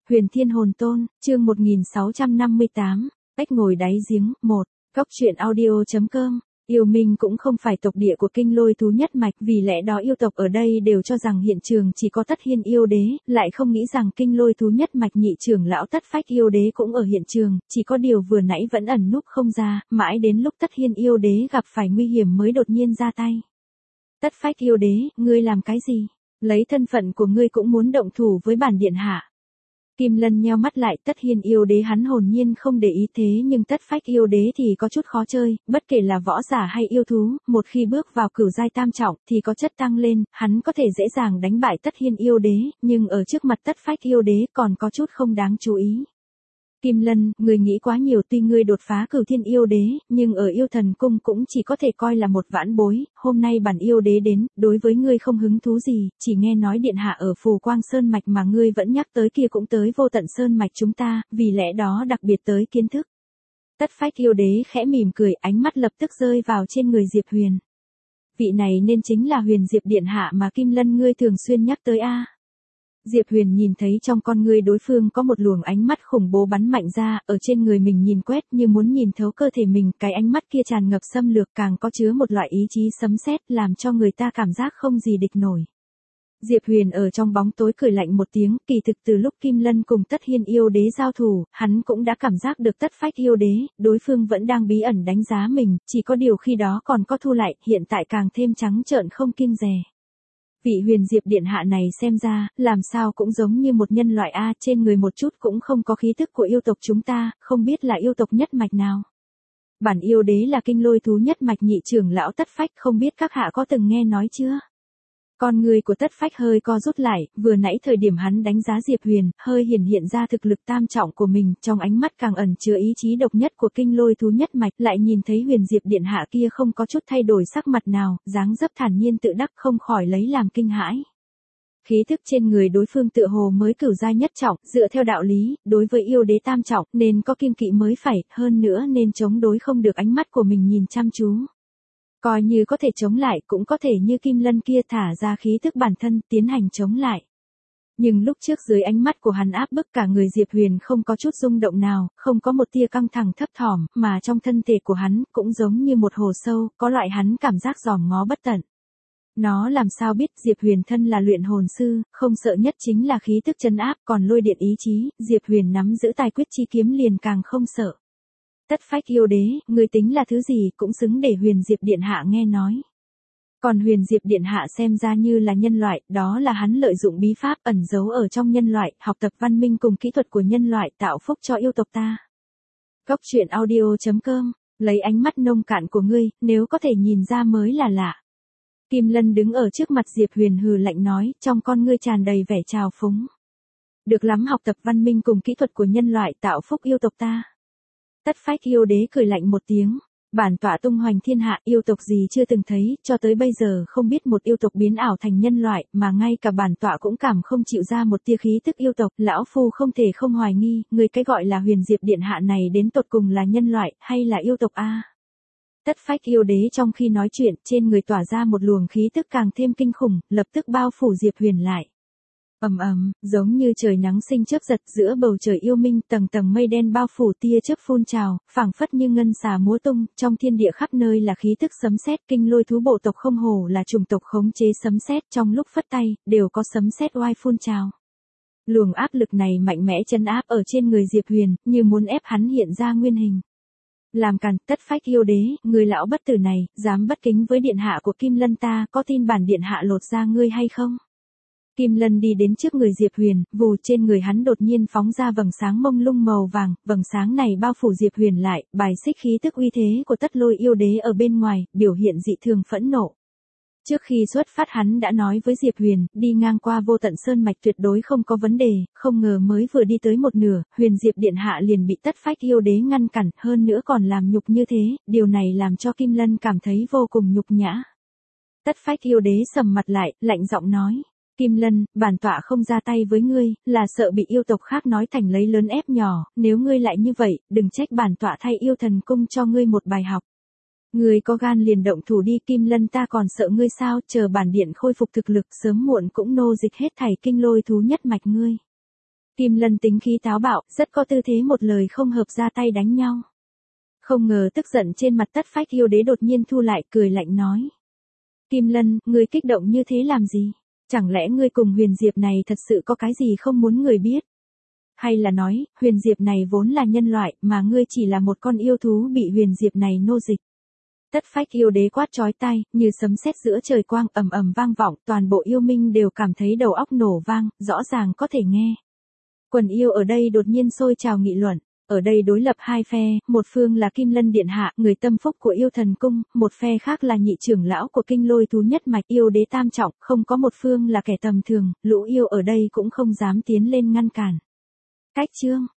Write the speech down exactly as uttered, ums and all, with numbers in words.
Huyền Thiên Hồn Tôn, chương một nghìn sáu trăm năm mươi tám, Bách ngồi đáy giếng, một, Cốc truyện audio.com. Yêu Minh cũng không phải tộc địa của Kinh Lôi thú nhất mạch, vì lẽ đó yêu tộc ở đây đều cho rằng hiện trường chỉ có Tất Hiên yêu đế, lại không nghĩ rằng Kinh Lôi thú nhất mạch nhị trưởng lão Tất Phách yêu đế cũng ở hiện trường, chỉ có điều vừa nãy vẫn ẩn núp không ra, mãi đến lúc Tất Hiên yêu đế gặp phải nguy hiểm mới đột nhiên ra tay. Tất Phách yêu đế, ngươi làm cái gì? Lấy thân phận của ngươi cũng muốn động thủ với bản điện hạ. Kim Lân nheo mắt lại, Tất Hiên yêu đế hắn hồn nhiên không để ý, thế nhưng Tất Phách yêu đế thì có chút khó chơi, bất kể là võ giả hay yêu thú, một khi bước vào cửu giai tam trọng thì có chất tăng lên, hắn có thể dễ dàng đánh bại Tất Hiên yêu đế, nhưng ở trước mặt Tất Phách yêu đế còn có chút không đáng chú ý. Kim Lân, người nghĩ quá nhiều, tuy ngươi đột phá cửu thiên yêu đế, nhưng ở yêu thần cung cũng chỉ có thể coi là một vãn bối, hôm nay bản yêu đế đến, đối với ngươi không hứng thú gì, chỉ nghe nói điện hạ ở Phù Quang Sơn Mạch mà ngươi vẫn nhắc tới kia cũng tới Vô Tận Sơn Mạch chúng ta, vì lẽ đó đặc biệt tới kiến thức. Tất Phách yêu đế khẽ mỉm cười, ánh mắt lập tức rơi vào trên người Diệp Huyền. Vị này nên chính là Huyền Diệp điện hạ mà Kim Lân ngươi thường xuyên nhắc tới a. Diệp Huyền nhìn thấy trong con ngươi đối phương có một luồng ánh mắt khủng bố bắn mạnh ra, ở trên người mình nhìn quét như muốn nhìn thấu cơ thể mình, cái ánh mắt kia tràn ngập xâm lược, càng có chứa một loại ý chí sấm sét, làm cho người ta cảm giác không gì địch nổi. Diệp Huyền ở trong bóng tối cười lạnh một tiếng, kỳ thực từ lúc Kim Lân cùng Tất Hiên yêu đế giao thủ, hắn cũng đã cảm giác được Tất Phách yêu đế, đối phương vẫn đang bí ẩn đánh giá mình, chỉ có điều khi đó còn có thu lại, hiện tại càng thêm trắng trợn không kiêng dè. Vị Huyền Diệp điện hạ này xem ra, làm sao cũng giống như một nhân loại a, trên người một chút cũng không có khí tức của yêu tộc chúng ta, không biết là yêu tộc nhất mạch nào. Bản yêu đế là Kinh Lôi thú nhất mạch nhị trưởng lão Tất Phách, không biết các hạ có từng nghe nói chưa? Con người của Tất Phách hơi co rút lại, vừa nãy thời điểm hắn đánh giá Diệp Huyền, hơi hiển hiện ra thực lực tam trọng của mình, trong ánh mắt càng ẩn chứa ý chí độc nhất của Kinh Lôi thú nhất mạch, lại nhìn thấy Huyền Diệp điện hạ kia không có chút thay đổi sắc mặt nào, dáng dấp thản nhiên tự đắc, không khỏi lấy làm kinh hãi. Khí thức trên người đối phương tựa hồ mới cửu giai nhất trọng, dựa theo đạo lý, đối với yêu đế tam trọng, nên có kiêng kỵ mới phải, hơn nữa nên chống đối không được ánh mắt của mình nhìn chăm chú. Coi như có thể chống lại, cũng có thể như Kim Lân kia thả ra khí thức bản thân, tiến hành chống lại. Nhưng lúc trước dưới ánh mắt của hắn áp bức cả người Diệp Huyền không có chút rung động nào, không có một tia căng thẳng thấp thỏm, mà trong thân thể của hắn cũng giống như một hồ sâu, có loại hắn cảm giác dòm ngó bất tận. Nó làm sao biết Diệp Huyền thân là luyện hồn sư, không sợ nhất chính là khí tức trấn áp, còn lôi điện ý chí, Diệp Huyền nắm giữ tài quyết chi kiếm liền càng không sợ. Tất Phách yêu đế, người tính là thứ gì cũng xứng để Huyền Diệp điện hạ nghe nói. Còn Huyền Diệp điện hạ xem ra như là nhân loại, đó là hắn lợi dụng bí pháp ẩn giấu ở trong nhân loại, học tập văn minh cùng kỹ thuật của nhân loại, tạo phúc cho yêu tộc ta. Cốc truyện audio.com, lấy ánh mắt nông cạn của ngươi, nếu có thể nhìn ra mới là lạ. Kim Lân đứng ở trước mặt Diệp Huyền hừ lạnh nói, trong con ngươi tràn đầy vẻ trào phúng. Được lắm, học tập văn minh cùng kỹ thuật của nhân loại, tạo phúc yêu tộc ta. Tất Phách yêu đế cười lạnh một tiếng, bản tọa tung hoành thiên hạ, yêu tộc gì chưa từng thấy, cho tới bây giờ không biết một yêu tộc biến ảo thành nhân loại, mà ngay cả bản tọa cũng cảm không chịu ra một tia khí tức yêu tộc, lão phu không thể không hoài nghi, người cái gọi là Huyền Diệp điện hạ này đến tột cùng là nhân loại, hay là yêu tộc a? Tất Phách yêu đế trong khi nói chuyện, trên người tỏa ra một luồng khí tức càng thêm kinh khủng, lập tức bao phủ Diệp Huyền lại. Ầm ầm, giống như trời nắng sinh chớp giật, giữa bầu trời yêu minh, tầng tầng mây đen bao phủ, tia chớp phun trào, phảng phất như ngân xà múa tung, trong thiên địa khắp nơi là khí tức sấm sét, Kinh Lôi thú bộ tộc không hổ là chủng tộc khống chế sấm sét, trong lúc phất tay, đều có sấm sét oai phun trào. Luồng áp lực này mạnh mẽ trấn áp ở trên người Diệp Huyền, như muốn ép hắn hiện ra nguyên hình. Làm càn, Tất Phách yêu đế, người lão bất tử này, dám bất kính với điện hạ của Kim Lân ta, có tin bản điện hạ lột ra ngươi hay không? Kim Lân đi đến trước người Diệp Huyền, vù trên người hắn đột nhiên phóng ra vầng sáng mông lung màu vàng, vầng sáng này bao phủ Diệp Huyền lại, bài xích khí tức uy thế của Tất Lôi yêu đế ở bên ngoài, biểu hiện dị thường phẫn nộ. Trước khi xuất phát hắn đã nói với Diệp Huyền, đi ngang qua Vô Tận Sơn Mạch tuyệt đối không có vấn đề, không ngờ mới vừa đi tới một nửa, Huyền Diệp điện hạ liền bị Tất Phách yêu đế ngăn cản, hơn nữa còn làm nhục như thế, điều này làm cho Kim Lân cảm thấy vô cùng nhục nhã. Tất Phách yêu đế sầm mặt lại, lạnh giọng nói. Kim Lân, bản tọa không ra tay với ngươi, là sợ bị yêu tộc khác nói thành lấy lớn ép nhỏ, nếu ngươi lại như vậy, đừng trách bản tọa thay yêu thần cung cho ngươi một bài học. Ngươi có gan liền động thủ đi, Kim Lân, ta còn sợ ngươi sao, chờ bản điện khôi phục thực lực, sớm muộn cũng nô dịch hết thảy Kinh Lôi thú nhất mạch ngươi. Kim Lân tính khí táo bạo, rất có tư thế một lời không hợp ra tay đánh nhau. Không ngờ tức giận trên mặt Tất Phách yêu đế đột nhiên thu lại, cười lạnh nói. Kim Lân, ngươi kích động như thế làm gì? Chẳng lẽ ngươi cùng Huyền Diệp này thật sự có cái gì không muốn người biết? Hay là nói, Huyền Diệp này vốn là nhân loại, mà ngươi chỉ là một con yêu thú bị Huyền Diệp này nô dịch? Tất Phách yêu đế quát chói tai, như sấm sét giữa trời quang ầm ầm vang vọng, toàn bộ yêu minh đều cảm thấy đầu óc nổ vang, rõ ràng có thể nghe. Quần yêu ở đây đột nhiên sôi trào nghị luận. Ở đây đối lập hai phe, một phương là Kim Lân Điện Hạ, người tâm phúc của yêu thần cung, một phe khác là nhị trưởng lão của kinh lôi thú nhất mạch yêu đế tam trọng, không có một phương là kẻ tầm thường, lũ yêu ở đây cũng không dám tiến lên ngăn cản. Cách chương